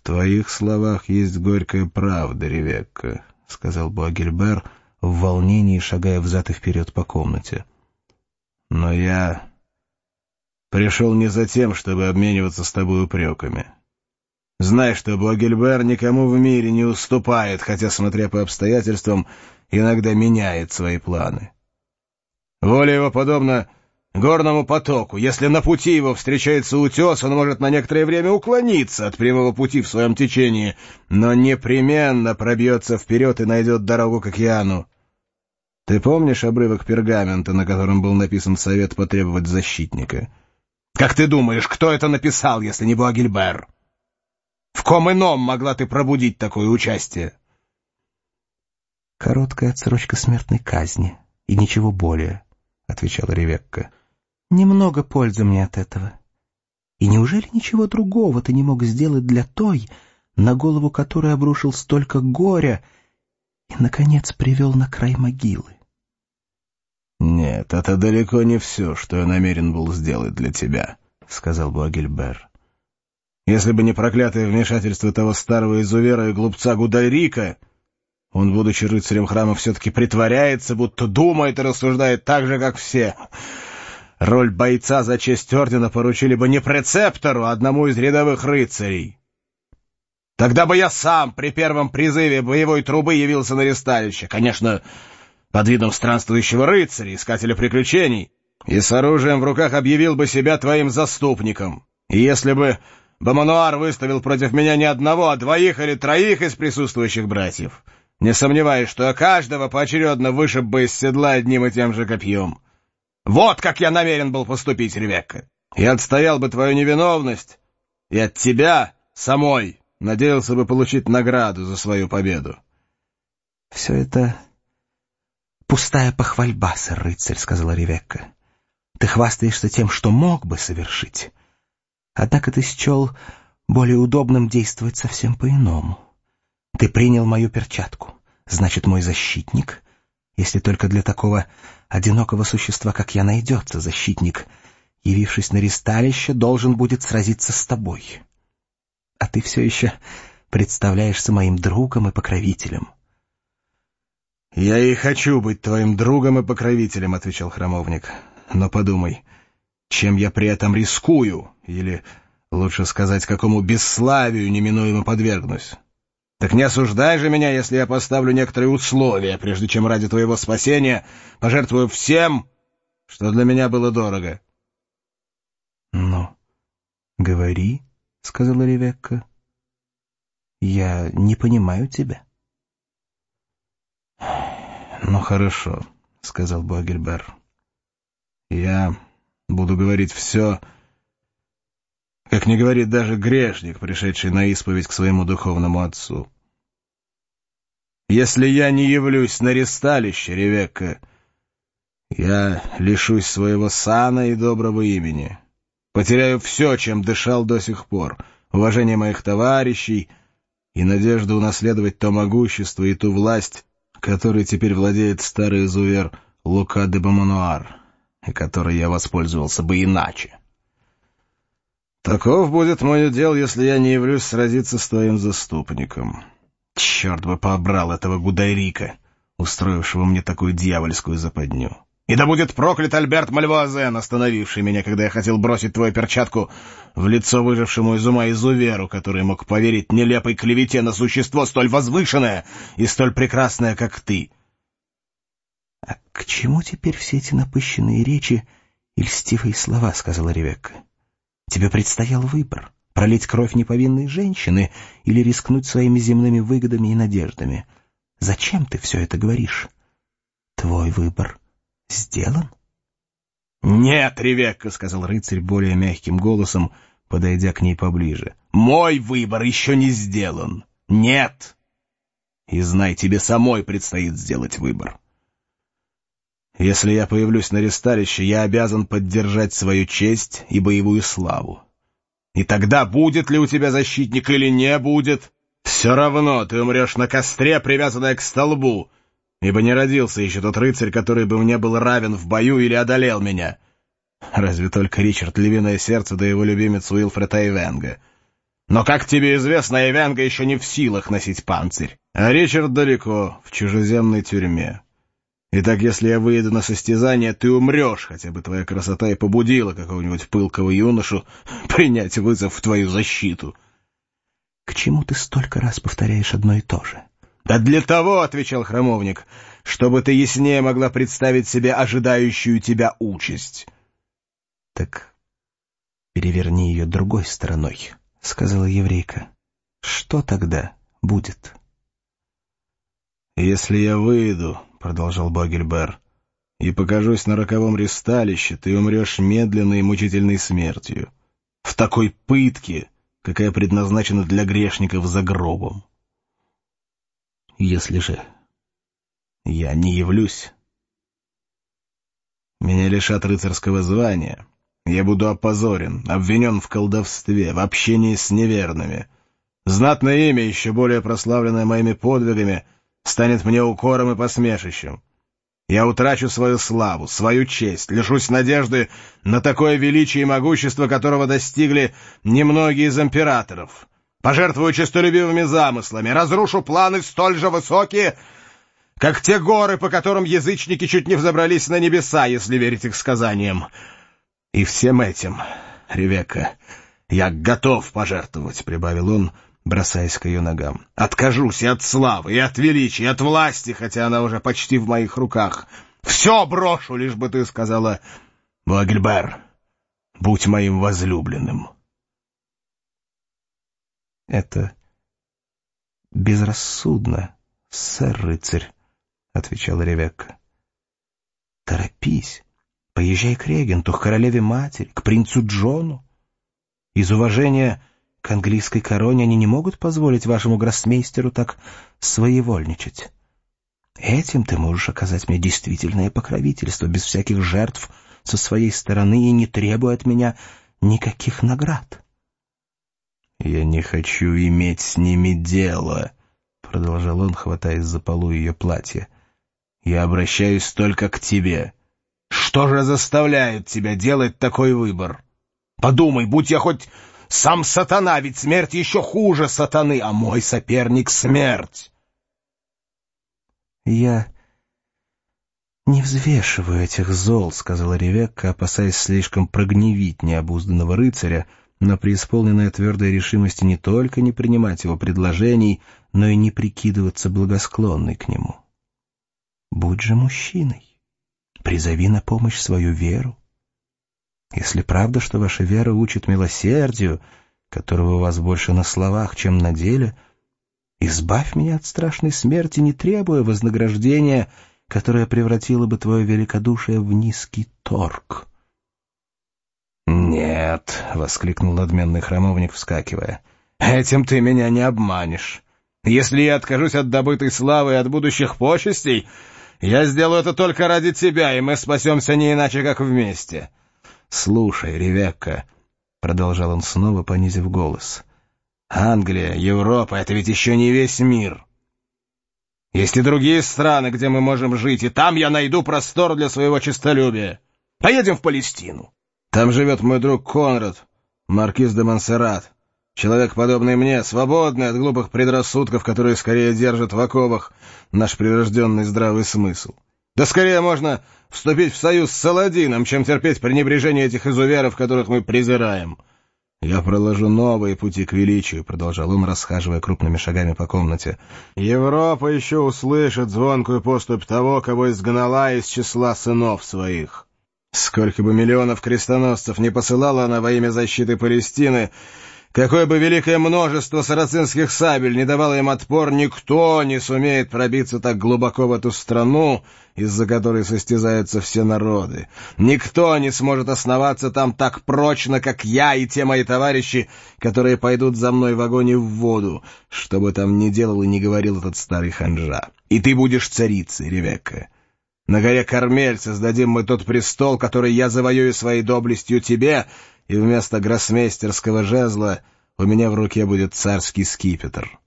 твоих словах есть горькая правда, Ревекка», — сказал Буагильбер, в волнении шагая взад и вперед по комнате. «Но я пришел не за тем, чтобы обмениваться с тобой упреками. Знай, что Буагильбер никому в мире не уступает, хотя, смотря по обстоятельствам, иногда меняет свои планы. Воля его подобна горному потоку. Если на пути его встречается утес, он может на некоторое время уклониться от прямого пути в своем течении, но непременно пробьется вперед и найдет дорогу к океану. Ты помнишь обрывок пергамента, на котором был написан совет потребовать защитника? Как ты думаешь, кто это написал, если не Буагильбер? В ком ином могла ты пробудить такое участие?» «Короткая отсрочка смертной казни, и ничего более», — отвечала Ревекка. «Немного пользы мне от этого. И неужели ничего другого ты не мог сделать для той, на голову которой обрушил столько горя и, наконец, привел на край могилы?» «Нет, это далеко не все, что я намерен был сделать для тебя», — сказал Буагильбер. «Если бы не проклятое вмешательство того старого изувера и глупца Гудальрика, он, будучи рыцарем храма, все-таки притворяется, будто думает и рассуждает так же, как все. Роль бойца за честь ордена поручили бы не прецептору, а одному из рядовых рыцарей. Тогда бы я сам при первом призыве боевой трубы явился на ресталище, конечно, под видом странствующего рыцаря, искателя приключений, и с оружием в руках объявил бы себя твоим заступником. И если бы Бомануар выставил против меня не одного, а двоих или троих из присутствующих братьев, не сомневаюсь, что каждого поочередно вышиб бы из седла одним и тем же копьем. Вот как я намерен был поступить, Ревекка. Я отстоял бы твою невиновность, и от тебя самой надеялся бы получить награду за свою победу». «Все это пустая похвальба, сэр-рыцарь», — сказала Ревекка. «Ты хвастаешься тем, что мог бы совершить. Однако ты счел более удобным действовать совсем по-иному. Ты принял мою перчатку, значит, мой защитник, если только для такого одинокого существа, как я, найдется защитник, явившись на ресталище, должен будет сразиться с тобой. А ты все еще представляешься моим другом и покровителем». «Я и хочу быть твоим другом и покровителем», — отвечал храмовник. «Но подумай, чем я при этом рискую, или, лучше сказать, какому бесславию неминуемо подвергнусь. Так не осуждай же меня, если я поставлю некоторые условия, прежде чем ради твоего спасения пожертвую всем, что для меня было дорого». «Ну, говори», — сказала Ревекка. «Я не понимаю тебя». «Ну, хорошо», — сказал Буагильбер. «Я буду говорить все, как не говорит даже грешник, пришедший на исповедь к своему духовному отцу. Если я не явлюсь на ресталище, Ревекка, я лишусь своего сана и доброго имени, потеряю все, чем дышал до сих пор, уважение моих товарищей и надежду унаследовать то могущество и ту власть, которой теперь владеет старый изувер Лука де Бомануар, и которой я воспользовался бы иначе. Таков будет мой удел, если я не явлюсь сразиться с твоим заступником. Черт бы побрал этого Гудайрика, устроившего мне такую дьявольскую западню. И да будет проклят Альберт Мальвуазен, остановивший меня, когда я хотел бросить твою перчатку в лицо выжившему из ума изуверу, который мог поверить нелепой клевете на существо столь возвышенное и столь прекрасное, как ты. — А к чему теперь все эти напыщенные речи и льстивые слова? — сказала Ревекка. — Тебе предстоял выбор — пролить кровь неповинной женщины или рискнуть своими земными выгодами и надеждами. Зачем ты все это говоришь? Твой выбор сделан? — Нет, Ревекка, — сказал рыцарь более мягким голосом, подойдя к ней поближе. — Мой выбор еще не сделан. Нет. И знай, тебе самой предстоит сделать выбор. Если я появлюсь на ресталище, я обязан поддержать свою честь и боевую славу. И тогда, будет ли у тебя защитник или не будет, все равно ты умрешь на костре, привязанная к столбу, ибо не родился еще тот рыцарь, который бы мне был равен в бою или одолел меня. Разве только Ричард Львиное Сердце да его любимец Уилфред Айвенга. Но, как тебе известно, Эвенга еще не в силах носить панцирь, а Ричард далеко, в чужеземной тюрьме. Итак, если я выйду на состязание, ты умрешь, хотя бы твоя красота и побудила какого-нибудь пылкого юношу принять вызов в твою защиту. — К чему ты столько раз повторяешь одно и то же? — Да для того, — отвечал храмовник, — чтобы ты яснее могла представить себе ожидающую тебя участь. — Так переверни ее другой стороной, — сказала еврейка. — Что тогда будет? — Если я выйду, — продолжал Буагильбер, — и покажусь на роковом ристалище, ты умрешь медленной и мучительной смертью. В такой пытке, какая предназначена для грешников за гробом. Если же я не явлюсь, меня лишат рыцарского звания, я буду опозорен, обвинен в колдовстве, в общении с неверными. Знатное имя, еще более прославленное моими подвигами, станет мне укором и посмешищем. Я утрачу свою славу, свою честь, лишусь надежды на такое величие и могущество, которого достигли немногие из императоров. Пожертвую честолюбивыми замыслами, разрушу планы столь же высокие, как те горы, по которым язычники чуть не взобрались на небеса, если верить их сказаниям. И всем этим, Ревекка, я готов пожертвовать, — прибавил он, бросаясь к ее ногам. Откажусь и от славы, и от величия, и от власти, хотя она уже почти в моих руках. Все брошу, лишь бы ты сказала: Буагильбер, будь моим возлюбленным. — Это безрассудно, сэр-рыцарь, — отвечала Ревекка. — Торопись, поезжай к регенту, к королеве-матери, к принцу Джону. Из уважения к английской короне они не могут позволить вашему гроссмейстеру так своевольничать. Этим ты можешь оказать мне действительное покровительство, без всяких жертв со своей стороны и не требуя от меня никаких наград. — Я не хочу иметь с ними дело, — продолжал он, хватаясь за полу ее платья. — Я обращаюсь только к тебе. Что же заставляет тебя делать такой выбор? Подумай, будь я хоть сам сатана, ведь смерть еще хуже сатаны, а мой соперник — смерть. — Я не взвешиваю этих зол, — сказала Ревекка, опасаясь слишком прогневить необузданного рыцаря, но преисполненная твердой решимости не только не принимать его предложений, но и не прикидываться благосклонной к нему. Будь же мужчиной, призови на помощь свою веру. Если правда, что ваша вера учит милосердию, которого у вас больше на словах, чем на деле, избавь меня от страшной смерти, не требуя вознаграждения, которое превратило бы твое великодушие в низкий торг. «Нет», — воскликнул надменный храмовник, вскакивая, — «этим ты меня не обманешь. Если я откажусь от добытой славы и от будущих почестей, я сделаю это только ради тебя, и мы спасемся не иначе, как вместе. Слушай, Ревекка», — продолжал он снова, понизив голос, — «Англия, Европа — это ведь еще не весь мир. Есть и другие страны, где мы можем жить, и там я найду простор для своего честолюбия. Поедем в Палестину. Там живет мой друг Конрад, маркиз де Монсеррат, человек, подобный мне, свободный от глупых предрассудков, которые скорее держат в оковах наш прирожденный здравый смысл. Да скорее можно вступить в союз с Саладином, чем терпеть пренебрежение этих изуверов, которых мы презираем. Я проложу новые пути к величию», — продолжал он, расхаживая крупными шагами по комнате. «Европа еще услышит звонкую поступь того, кого изгнала из числа сынов своих. Сколько бы миллионов крестоносцев не посылала она во имя защиты Палестины, какое бы великое множество сарацинских сабель не давало им отпор, никто не сумеет пробиться так глубоко в эту страну, из-за которой состязаются все народы. Никто не сможет основаться там так прочно, как я и те мои товарищи, которые пойдут за мной в огонь и в воду, что бы там ни делал и ни говорил этот старый ханжа. И ты будешь царицей, Ревекка. На горе Кармель создадим мы тот престол, который я завоюю своей доблестью тебе, и вместо гроссмейстерского жезла у меня в руке будет царский скипетр.